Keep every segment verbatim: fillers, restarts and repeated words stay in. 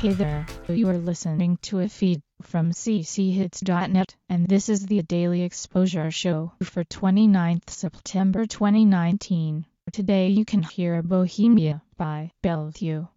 Hey there, you are listening to a feed from c c hits dot net, and this is the Daily Exposure Show for twenty-ninth September twenty nineteen. Today you can hear Bohemia by Bellevue.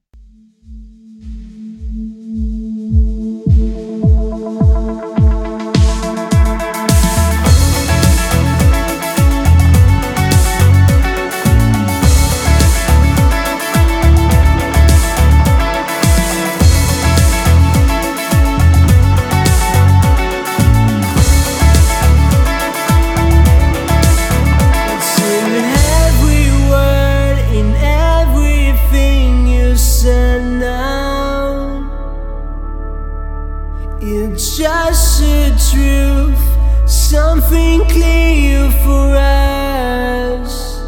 It's just the truth, something clear for us.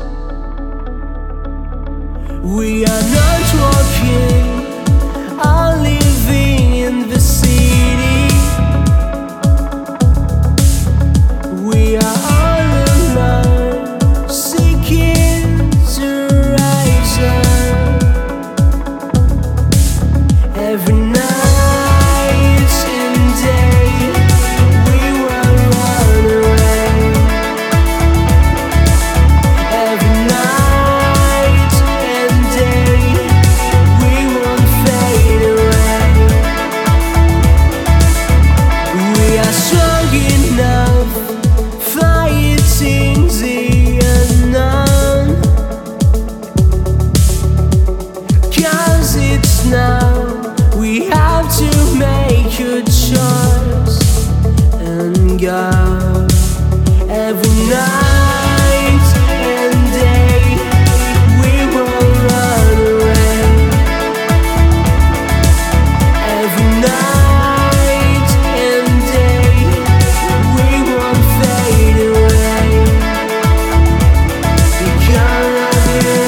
We are not walking or living in the city. We are all alone, seeking to rise up. Every night every night and day we will run away. Every night and day we won't fade away because of you,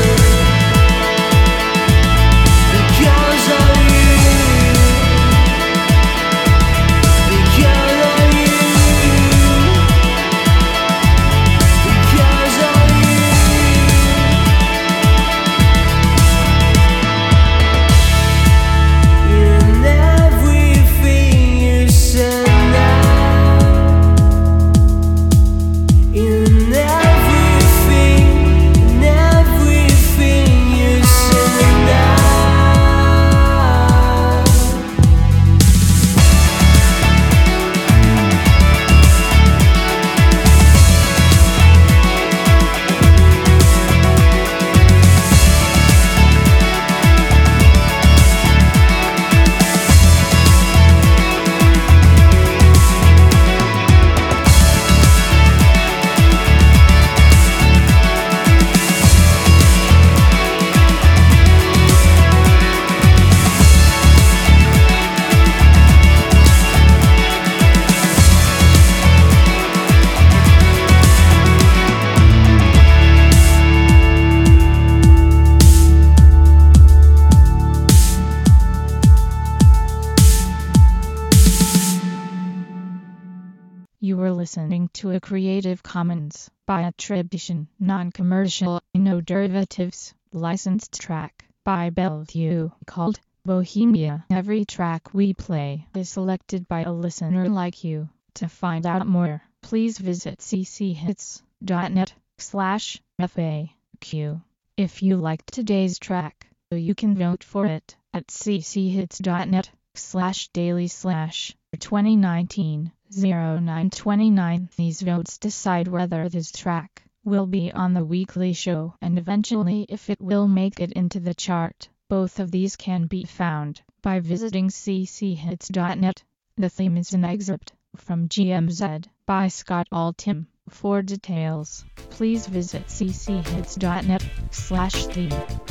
because of you, because of you. You were listening to a Creative Commons by attribution, non-commercial, no derivatives, licensed track by Bellevue called Bohemia. Every track we play is selected by a listener like you. To find out more, please visit c c hits dot net slash F A Q. If you liked today's track, you can vote for it at c c hits dot net slash daily slash twenty nineteen oh nine twenty-nine. These votes decide whether this track will be on the weekly show and eventually if it will make it into the chart. Both of these can be found by visiting c c hits dot net. The theme is an excerpt from G M Z by Scott Altham. For details, please visit c c hits dot net slash theme.